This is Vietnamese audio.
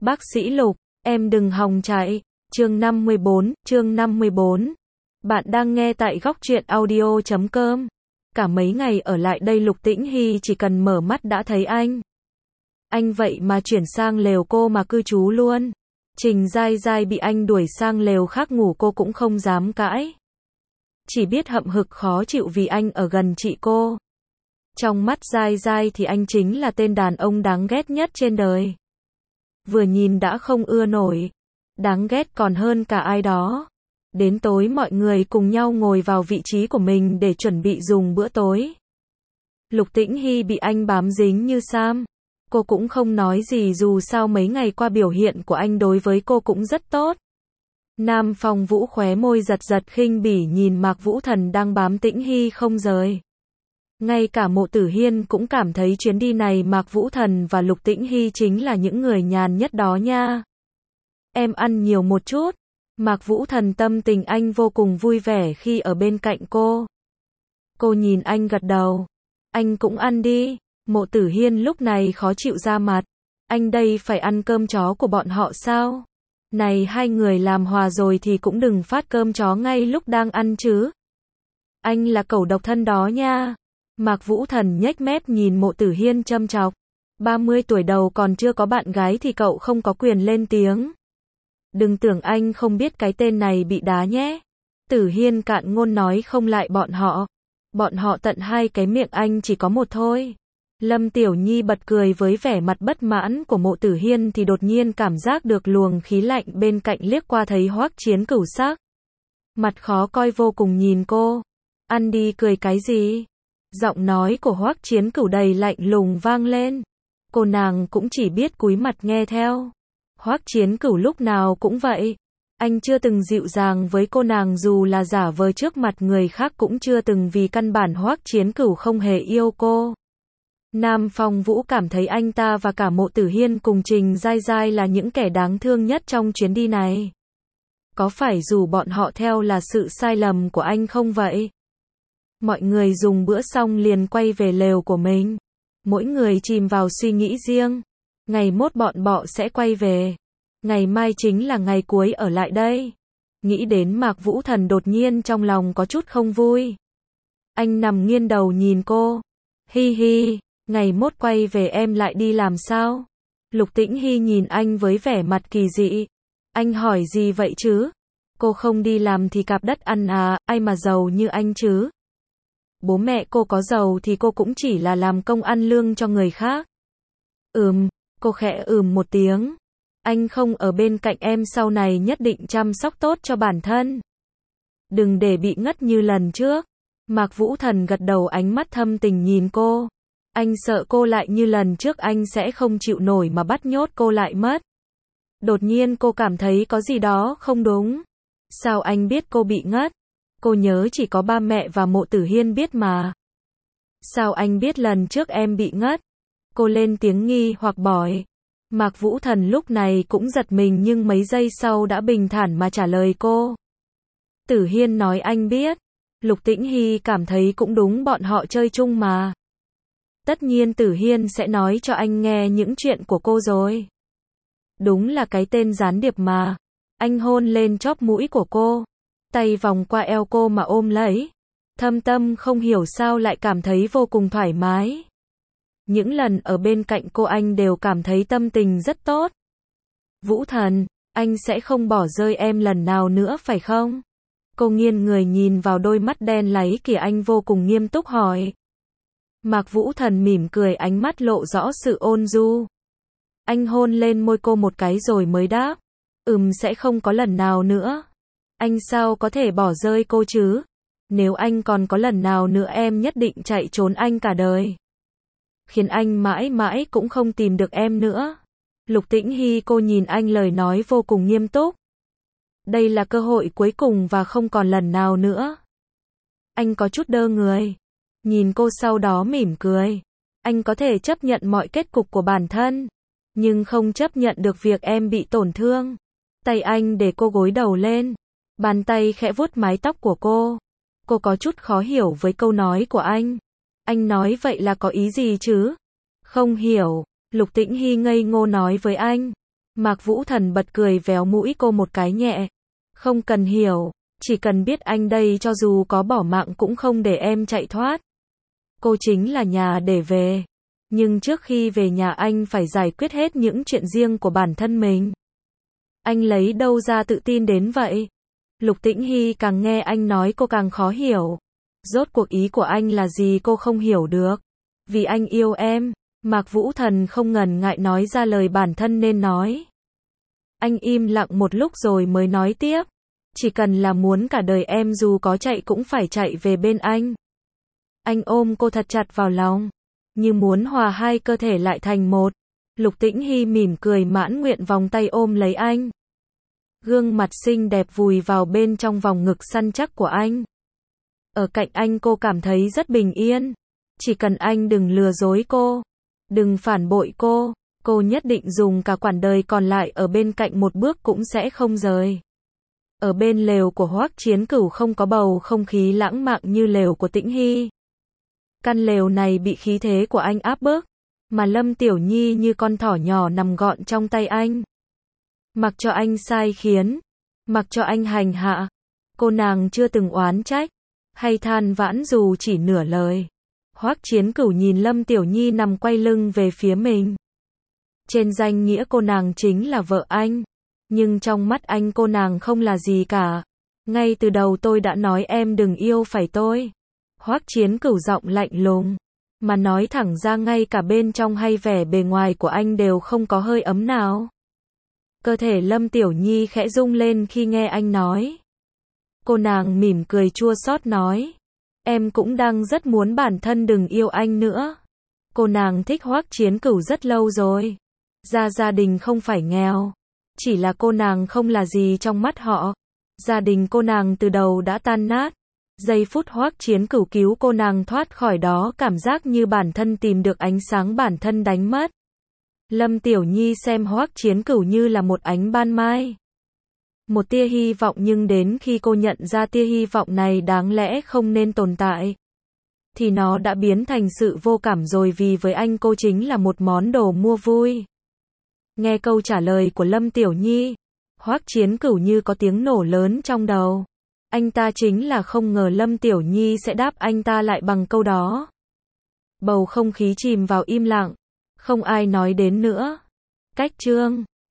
Bác sĩ Lục, em đừng hòng chạy. Chương 54. Bạn đang nghe tại góc truyện audio.com. Cả mấy ngày ở lại đây Lục Tĩnh Hy chỉ cần mở mắt đã thấy anh. Anh vậy mà chuyển sang lều cô mà cư trú luôn. Trình Giai Giai bị anh đuổi sang lều khác ngủ cô cũng không dám cãi. Chỉ biết hậm hực khó chịu vì anh ở gần chị cô. Trong mắt Giai Giai thì anh chính là tên đàn ông đáng ghét nhất trên đời. Vừa nhìn đã không ưa nổi. Đáng ghét còn hơn cả ai đó. Đến tối mọi người cùng nhau ngồi vào vị trí của mình để chuẩn bị dùng bữa tối. Lục Tĩnh Hy bị anh bám dính như Sam. Cô cũng không nói gì dù sao mấy ngày qua biểu hiện của anh đối với cô cũng rất tốt. Nam Phong Vũ khóe môi giật giật khinh bỉ nhìn Mạc Vũ Thần đang bám Tĩnh Hy không rời. Ngay cả Mộ Tử Hiên cũng cảm thấy chuyến đi này Mạc Vũ Thần và Lục Tĩnh Hy chính là những người nhàn nhất đó nha. Em ăn nhiều một chút. Mạc Vũ Thần tâm tình anh vô cùng vui vẻ khi ở bên cạnh cô. Cô nhìn anh gật đầu. Anh cũng ăn đi. Mộ Tử Hiên lúc này khó chịu ra mặt. Anh đây phải ăn cơm chó của bọn họ sao? Này hai người làm hòa rồi thì cũng đừng phát cơm chó ngay lúc đang ăn chứ. Anh là cẩu độc thân đó nha. Mạc Vũ Thần nhếch mép nhìn Mộ Tử Hiên châm chọc. 30 tuổi đầu còn chưa có bạn gái thì cậu không có quyền lên tiếng. Đừng tưởng anh không biết cái tên này bị đá nhé. Tử Hiên cạn ngôn nói không lại bọn họ. Bọn họ tận hai cái miệng anh chỉ có một thôi. Lâm Tiểu Nhi bật cười với vẻ mặt bất mãn của Mộ Tử Hiên thì đột nhiên cảm giác được luồng khí lạnh bên cạnh liếc qua thấy Hoắc Chiến Cửu sắc. Mặt khó coi vô cùng nhìn cô. Ăn đi cười cái gì? Giọng nói của Hoắc Chiến Cửu đầy lạnh lùng vang lên. Cô nàng cũng chỉ biết cúi mặt nghe theo. Hoắc Chiến Cửu lúc nào cũng vậy. Anh chưa từng dịu dàng với cô nàng dù là giả vờ trước mặt người khác cũng chưa từng vì căn bản Hoắc Chiến Cửu không hề yêu cô. Nam Phong Vũ cảm thấy anh ta và cả Mộ Tử Hiên cùng Trình Giai Giai là những kẻ đáng thương nhất trong chuyến đi này. Có phải dù bọn họ theo là sự sai lầm của anh không vậy? Mọi người dùng bữa xong liền quay về lều của mình. Mỗi người chìm vào suy nghĩ riêng. Ngày mốt bọn họ sẽ quay về. Ngày mai chính là ngày cuối ở lại đây. Nghĩ đến Mạc Vũ Thần đột nhiên trong lòng có chút không vui. Anh nằm nghiêng đầu nhìn cô. Hi hi, ngày mốt quay về em lại đi làm sao? Lục Tĩnh Hy nhìn anh với vẻ mặt kỳ dị. Anh hỏi gì vậy chứ? Cô không đi làm thì cạp đất ăn à, ai mà giàu như anh chứ? Bố mẹ cô có giàu thì cô cũng chỉ là làm công ăn lương cho người khác. Cô khẽ một tiếng. Anh không ở bên cạnh em sau này nhất định chăm sóc tốt cho bản thân. Đừng để bị ngất như lần trước. Mạc Vũ Thần gật đầu ánh mắt thâm tình nhìn cô. Anh sợ cô lại như lần trước anh sẽ không chịu nổi mà bắt nhốt cô lại mất. Đột nhiên cô cảm thấy có gì đó không đúng. Sao anh biết cô bị ngất? Cô nhớ chỉ có ba mẹ và Mộ Tử Hiên biết mà. Sao anh biết lần trước em bị ngất? Cô lên tiếng nghi hoặc hỏi. Mạc Vũ Thần lúc này cũng giật mình nhưng mấy giây sau đã bình thản mà trả lời cô. Tử Hiên nói anh biết. Lục Tĩnh Hy cảm thấy cũng đúng bọn họ chơi chung mà. Tất nhiên Tử Hiên sẽ nói cho anh nghe những chuyện của cô rồi. Đúng là cái tên gián điệp mà. Anh hôn lên chóp mũi của cô. Tay vòng qua eo cô mà ôm lấy. Thâm tâm không hiểu sao lại cảm thấy vô cùng thoải mái. Những lần ở bên cạnh cô anh đều cảm thấy tâm tình rất tốt. Vũ Thần, anh sẽ không bỏ rơi em lần nào nữa phải không? Cô nghiêng người nhìn vào đôi mắt đen láy kìa anh vô cùng nghiêm túc hỏi. Mạc Vũ Thần mỉm cười ánh mắt lộ rõ sự ôn nhu. Anh hôn lên môi cô một cái rồi mới đáp. Sẽ không có lần nào nữa. Anh sao có thể bỏ rơi cô chứ? Nếu anh còn có lần nào nữa em nhất định chạy trốn anh cả đời. Khiến anh mãi mãi cũng không tìm được em nữa. Lục Tĩnh Hy cô nhìn anh lời nói vô cùng nghiêm túc. Đây là cơ hội cuối cùng và không còn lần nào nữa. Anh có chút đơ người. Nhìn cô sau đó mỉm cười. Anh có thể chấp nhận mọi kết cục của bản thân. Nhưng không chấp nhận được việc em bị tổn thương. Tay anh để cô gối đầu lên. Bàn tay khẽ vuốt mái tóc của cô. Cô có chút khó hiểu với câu nói của anh. Anh nói vậy là có ý gì chứ? Không hiểu. Lục Tĩnh Hy ngây ngô nói với anh. Mạc Vũ Thần bật cười véo mũi cô một cái nhẹ. Không cần hiểu, chỉ cần biết anh đây cho dù có bỏ mạng cũng không để em chạy thoát. Cô chính là nhà để về. Nhưng trước khi về nhà anh phải giải quyết hết những chuyện riêng của bản thân mình. Anh lấy đâu ra tự tin đến vậy? Lục Tĩnh Hy càng nghe anh nói cô càng khó hiểu. Rốt cuộc ý của anh là gì cô không hiểu được. Vì anh yêu em. Mạc Vũ Thần không ngần ngại nói ra lời bản thân nên nói. Anh im lặng một lúc rồi mới nói tiếp. Chỉ cần là muốn cả đời em dù có chạy cũng phải chạy về bên anh. Anh ôm cô thật chặt vào lòng, như muốn hòa hai cơ thể lại thành một. Lục Tĩnh Hy mỉm cười mãn nguyện vòng tay ôm lấy anh. Gương mặt xinh đẹp vùi vào bên trong vòng ngực săn chắc của anh. Ở cạnh anh cô cảm thấy rất bình yên. Chỉ cần anh đừng lừa dối cô, đừng phản bội cô nhất định dùng cả quãng đời còn lại ở bên cạnh một bước cũng sẽ không rời. Ở bên lều của Hoắc Chiến Cửu không có bầu không khí lãng mạn như lều của Tĩnh Hy. Căn lều này bị khí thế của anh áp bức, mà Lâm Tiểu Nhi như con thỏ nhỏ nằm gọn trong tay anh. Mặc cho anh sai khiến, mặc cho anh hành hạ, cô nàng chưa từng oán trách, hay than vãn dù chỉ nửa lời. Hoắc Chiến Cửu nhìn Lâm Tiểu Nhi nằm quay lưng về phía mình. Trên danh nghĩa cô nàng chính là vợ anh, nhưng trong mắt anh cô nàng không là gì cả. Ngay từ đầu tôi đã nói em đừng yêu phải tôi. Hoắc Chiến Cửu giọng lạnh lùng, mà nói thẳng ra ngay cả bên trong hay vẻ bề ngoài của anh đều không có hơi ấm nào. Cơ thể Lâm Tiểu Nhi khẽ rung lên khi nghe anh nói. Cô nàng mỉm cười chua xót nói. Em cũng đang rất muốn bản thân đừng yêu anh nữa. Cô nàng thích Hoắc Chiến Cửu rất lâu rồi. Gia đình không phải nghèo. Chỉ là cô nàng không là gì trong mắt họ. Gia đình cô nàng từ đầu đã tan nát. Giây phút Hoắc Chiến Cửu cứu cô nàng thoát khỏi đó cảm giác như bản thân tìm được ánh sáng bản thân đánh mất. Lâm Tiểu Nhi xem Hoắc Chiến Cửu như là một ánh ban mai. Một tia hy vọng nhưng đến khi cô nhận ra tia hy vọng này đáng lẽ không nên tồn tại. Thì nó đã biến thành sự vô cảm rồi vì với anh cô chính là một món đồ mua vui. Nghe câu trả lời của Lâm Tiểu Nhi, Hoắc Chiến Cửu như có tiếng nổ lớn trong đầu. Anh ta chính là không ngờ Lâm Tiểu Nhi sẽ đáp anh ta lại bằng câu đó. Bầu không khí chìm vào im lặng. Không ai nói đến nữa. Cách chương